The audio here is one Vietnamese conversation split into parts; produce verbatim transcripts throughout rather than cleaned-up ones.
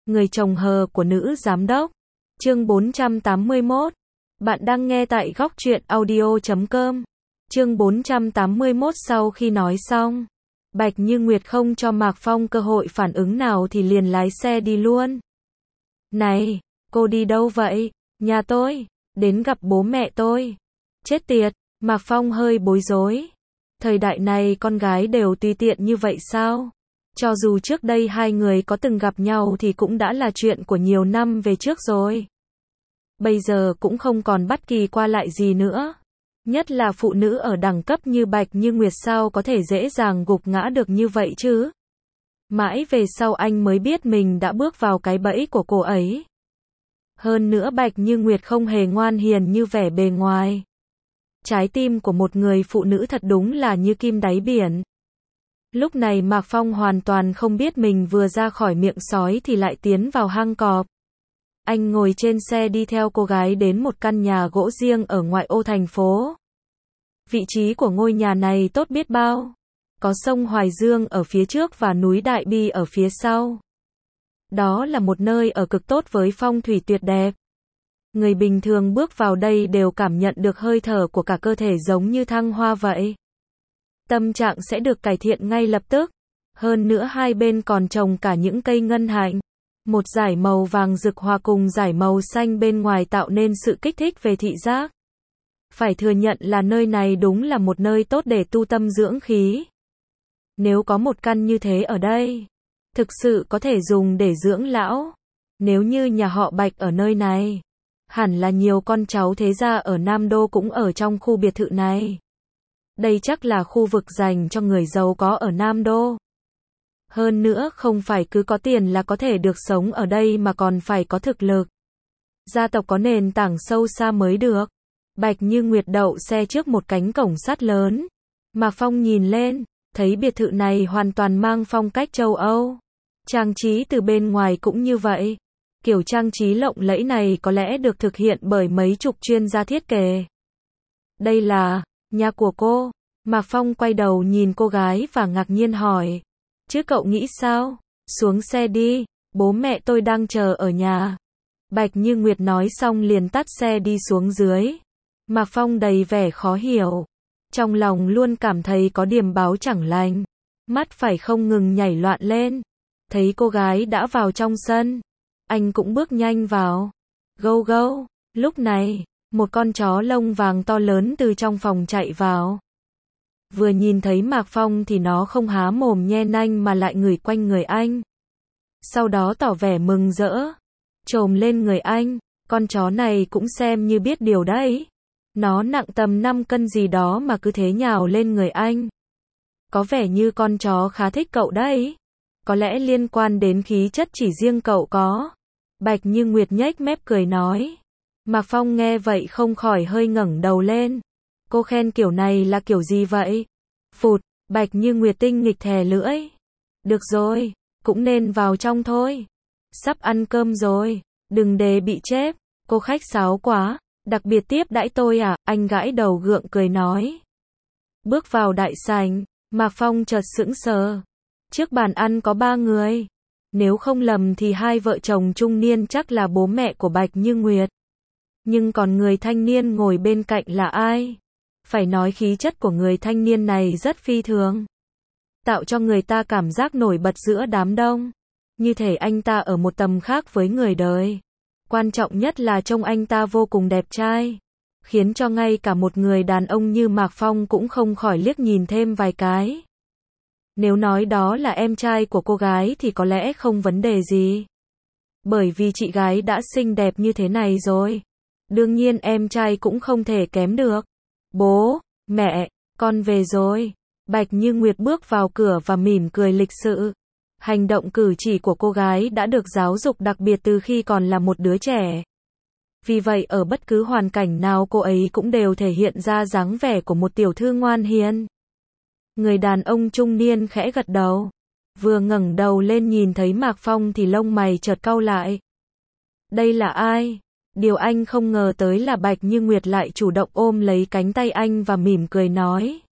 Người chồng hờ của nữ giám đốc. Chương bốn trăm tám mươi mốt. Bạn đang nghe tại góc truyện audio chấm com. Chương bốn trăm tám mươi mốt. Sau khi nói xong, Bạch Như Nguyệt không cho Mạc Phong cơ hội phản ứng nào thì liền lái xe đi luôn. Này, cô đi đâu vậy? Nhà tôi, đến gặp bố mẹ tôi. Chết tiệt, Mạc Phong hơi bối rối. Thời đại này con gái đều tùy tiện như vậy sao? Cho dù trước đây hai người có từng gặp nhau thì cũng đã là chuyện của nhiều năm về trước rồi. Bây giờ cũng không còn bất kỳ qua lại gì nữa. Nhất là phụ nữ ở đẳng cấp như Bạch Như Nguyệt sao có thể dễ dàng gục ngã được như vậy chứ? Mãi về sau anh mới biết mình đã bước vào cái bẫy của cô ấy. Hơn nữa Bạch Như Nguyệt không hề ngoan hiền như vẻ bề ngoài. Trái tim của một người phụ nữ thật đúng là như kim đáy biển. Lúc này Mạc Phong hoàn toàn không biết mình vừa ra khỏi miệng sói thì lại tiến vào hang cọp. Anh ngồi trên xe đi theo cô gái đến một căn nhà gỗ riêng ở ngoại ô thành phố. Vị trí của ngôi nhà này tốt biết bao. Có sông Hoài Dương ở phía trước và núi Đại Bi ở phía sau. Đó là một nơi ở cực tốt với phong thủy tuyệt đẹp. Người bình thường bước vào đây đều cảm nhận được hơi thở của cả cơ thể giống như thăng hoa vậy. Tâm trạng sẽ được cải thiện ngay lập tức. Hơn nữa hai bên còn trồng cả những cây ngân hạnh. Một dải màu vàng rực hòa cùng dải màu xanh bên ngoài tạo nên sự kích thích về thị giác. Phải thừa nhận là nơi này đúng là một nơi tốt để tu tâm dưỡng khí. Nếu có một căn như thế ở đây, thực sự có thể dùng để dưỡng lão. Nếu như nhà họ Bạch ở nơi này, hẳn là nhiều con cháu thế gia ở Nam Đô cũng ở trong khu biệt thự này. Đây chắc là khu vực dành cho người giàu có ở Nam Đô. Hơn nữa không phải cứ có tiền là có thể được sống ở đây mà còn phải có thực lực. Gia tộc có nền tảng sâu xa mới được. Bạch Như Nguyệt đậu xe trước một cánh cổng sắt lớn. Mạc Phong nhìn lên, thấy biệt thự này hoàn toàn mang phong cách châu Âu. Trang trí từ bên ngoài cũng như vậy. Kiểu trang trí lộng lẫy này có lẽ được thực hiện bởi mấy chục chuyên gia thiết kế. Đây là nhà của cô. Mạc Phong quay đầu nhìn cô gái và ngạc nhiên hỏi. Chứ cậu nghĩ sao? Xuống xe đi, bố mẹ tôi đang chờ ở nhà. Bạch Như Nguyệt nói xong liền tắt xe đi xuống dưới. Mạc Phong đầy vẻ khó hiểu. Trong lòng luôn cảm thấy có điểm báo chẳng lành. Mắt phải không ngừng nhảy loạn lên. Thấy cô gái đã vào trong sân. Anh cũng bước nhanh vào. Gâu gâu. Lúc này, một con chó lông vàng to lớn từ trong phòng chạy vào. Vừa nhìn thấy Mạc Phong thì nó không há mồm nhe nanh mà lại ngửi quanh người anh. Sau đó tỏ vẻ mừng rỡ. Chồm lên người anh. Con chó này cũng xem như biết điều đấy. Nó nặng tầm năm cân gì đó mà cứ thế nhào lên người anh. Có vẻ như con chó khá thích cậu đấy. Có lẽ liên quan đến khí chất chỉ riêng cậu có. Bạch Như Nguyệt nhếch mép cười nói. Mạc Phong nghe vậy không khỏi hơi ngẩng đầu lên. Cô khen kiểu này là kiểu gì vậy? Phụt, Bạch Như Nguyệt tinh nghịch thè lưỡi. Được rồi, cũng nên vào trong thôi. Sắp ăn cơm rồi, đừng để bị chép. Cô khách sáo quá, đặc biệt tiếp đãi tôi à? Anh gãi đầu gượng cười nói. Bước vào đại sảnh, Mạc Phong chợt sững sờ. Trước bàn ăn có ba người. Nếu không lầm thì hai vợ chồng trung niên chắc là bố mẹ của Bạch Như Nguyệt. Nhưng còn người thanh niên ngồi bên cạnh là ai? Phải nói khí chất của người thanh niên này rất phi thường. Tạo cho người ta cảm giác nổi bật giữa đám đông. Như thể anh ta ở một tầm khác với người đời. Quan trọng nhất là trông anh ta vô cùng đẹp trai. Khiến cho ngay cả một người đàn ông như Mạc Phong cũng không khỏi liếc nhìn thêm vài cái. Nếu nói đó là em trai của cô gái thì có lẽ không vấn đề gì. Bởi vì chị gái đã xinh đẹp như thế này rồi. Đương nhiên em trai cũng không thể kém được. Bố, mẹ, con về rồi. Bạch Như Nguyệt bước vào cửa và mỉm cười lịch sự. Hành động cử chỉ của cô gái đã được giáo dục đặc biệt từ khi còn là một đứa trẻ. Vì vậy ở bất cứ hoàn cảnh nào cô ấy cũng đều thể hiện ra dáng vẻ của một tiểu thư ngoan hiền. Người đàn ông trung niên khẽ gật đầu. Vừa ngẩng đầu lên nhìn thấy Mạc Phong thì lông mày chợt cau lại. Đây là ai? Điều anh không ngờ tới là Bạch Như Nguyệt lại chủ động ôm lấy cánh tay anh và mỉm cười nói.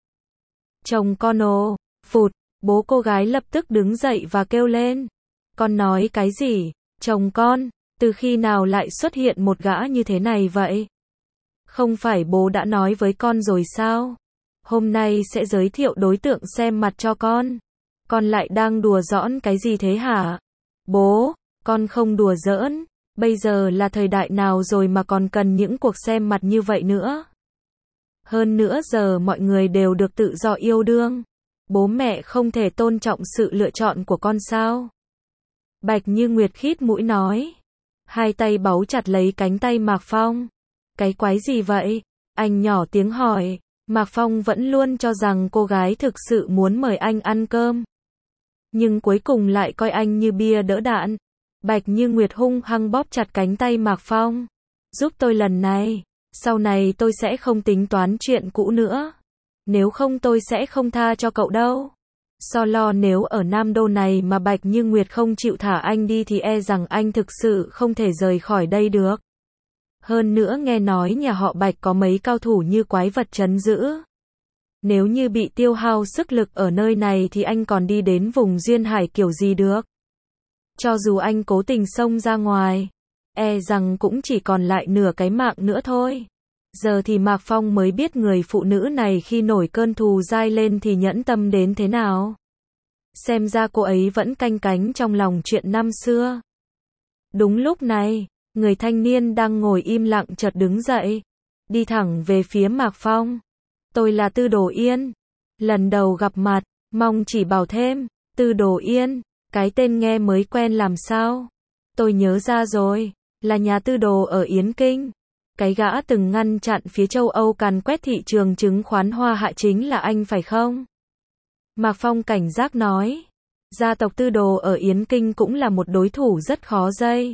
Chồng con ồ, phụt, bố cô gái lập tức đứng dậy và kêu lên. Con nói cái gì? Chồng con, từ khi nào lại xuất hiện một gã như thế này vậy? Không phải bố đã nói với con rồi sao? Hôm nay sẽ giới thiệu đối tượng xem mặt cho con. Con lại đang đùa giỡn cái gì thế hả? Bố, con không đùa giỡn. Bây giờ là thời đại nào rồi mà còn cần những cuộc xem mặt như vậy nữa? Hơn nữa giờ mọi người đều được tự do yêu đương. Bố mẹ không thể tôn trọng sự lựa chọn của con sao? Bạch Như Nguyệt khít mũi nói. Hai tay bấu chặt lấy cánh tay Mạc Phong. Cái quái gì vậy? Anh nhỏ tiếng hỏi. Mạc Phong vẫn luôn cho rằng cô gái thực sự muốn mời anh ăn cơm. Nhưng cuối cùng lại coi anh như bia đỡ đạn. Bạch Như Nguyệt hung hăng bóp chặt cánh tay Mạc Phong. Giúp tôi lần này. Sau này tôi sẽ không tính toán chuyện cũ nữa. Nếu không tôi sẽ không tha cho cậu đâu. So lo nếu ở Nam Đô này mà Bạch Như Nguyệt không chịu thả anh đi thì e rằng anh thực sự không thể rời khỏi đây được. Hơn nữa nghe nói nhà họ Bạch có mấy cao thủ như quái vật trấn giữ. Nếu như bị tiêu hao sức lực ở nơi này thì anh còn đi đến vùng duyên hải kiểu gì được. Cho dù anh cố tình xông ra ngoài, e rằng cũng chỉ còn lại nửa cái mạng nữa thôi. Giờ thì Mạc Phong mới biết người phụ nữ này khi nổi cơn thù dai lên thì nhẫn tâm đến thế nào. Xem ra cô ấy vẫn canh cánh trong lòng chuyện năm xưa. Đúng lúc này, người thanh niên đang ngồi im lặng chợt đứng dậy, đi thẳng về phía Mạc Phong. Tôi là Tư Đồ Yên. Lần đầu gặp mặt, mong chỉ bảo thêm. Tư Đồ Yên, cái tên nghe mới quen làm sao? Tôi nhớ ra rồi, là nhà Tư Đồ ở Yến Kinh. Cái gã từng ngăn chặn phía châu Âu càn quét thị trường chứng khoán Hoa Hạ chính là anh phải không? Mạc Phong cảnh giác nói. Gia tộc Tư Đồ ở Yến Kinh cũng là một đối thủ rất khó dây.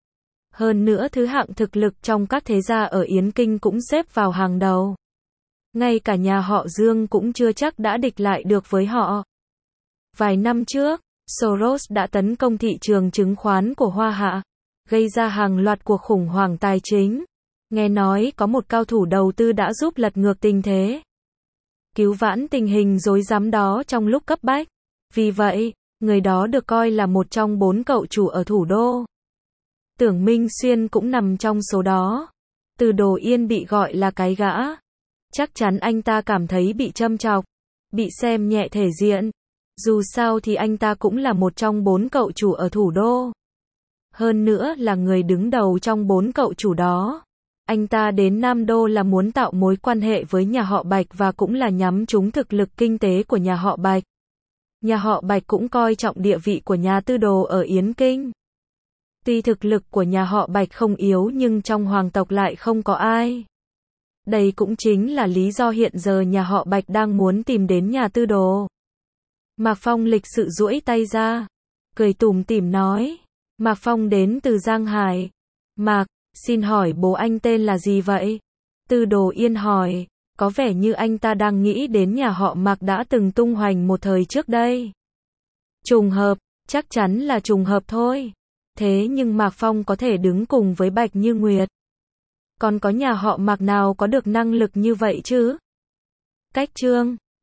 Hơn nữa thứ hạng thực lực trong các thế gia ở Yến Kinh cũng xếp vào hàng đầu. Ngay cả nhà họ Dương cũng chưa chắc đã địch lại được với họ. Vài năm trước, Soros đã tấn công thị trường chứng khoán của Hoa Hạ, gây ra hàng loạt cuộc khủng hoảng tài chính. Nghe nói có một cao thủ đầu tư đã giúp lật ngược tình thế, cứu vãn tình hình rối rắm đó trong lúc cấp bách. Vì vậy, người đó được coi là một trong bốn cậu chủ ở thủ đô. Tưởng Minh Xuyên cũng nằm trong số đó. Từ Đồ Yên bị gọi là cái gã. Chắc chắn anh ta cảm thấy bị châm chọc, bị xem nhẹ thể diện. Dù sao thì anh ta cũng là một trong bốn cậu chủ ở thủ đô. Hơn nữa là người đứng đầu trong bốn cậu chủ đó. Anh ta đến Nam Đô là muốn tạo mối quan hệ với nhà họ Bạch và cũng là nhắm trúng thực lực kinh tế của nhà họ Bạch. Nhà họ Bạch cũng coi trọng địa vị của nhà Tư Đồ ở Yến Kinh. Tuy thực lực của nhà họ Bạch không yếu nhưng trong hoàng tộc lại không có ai. Đây cũng chính là lý do hiện giờ nhà họ Bạch đang muốn tìm đến nhà Tư Đồ. Mạc Phong lịch sự duỗi tay ra, cười tủm tỉm nói. Mạc Phong đến từ Giang Hải. Mạc, xin hỏi bố anh tên là gì vậy? Tư Đồ Yên hỏi, có vẻ như anh ta đang nghĩ đến nhà họ Mạc đã từng tung hoành một thời trước đây. Trùng hợp, chắc chắn là trùng hợp thôi. Thế nhưng Mạc Phong có thể đứng cùng với Bạch Như Nguyệt. Còn có nhà họ Mạc nào có được năng lực như vậy chứ? Cách chương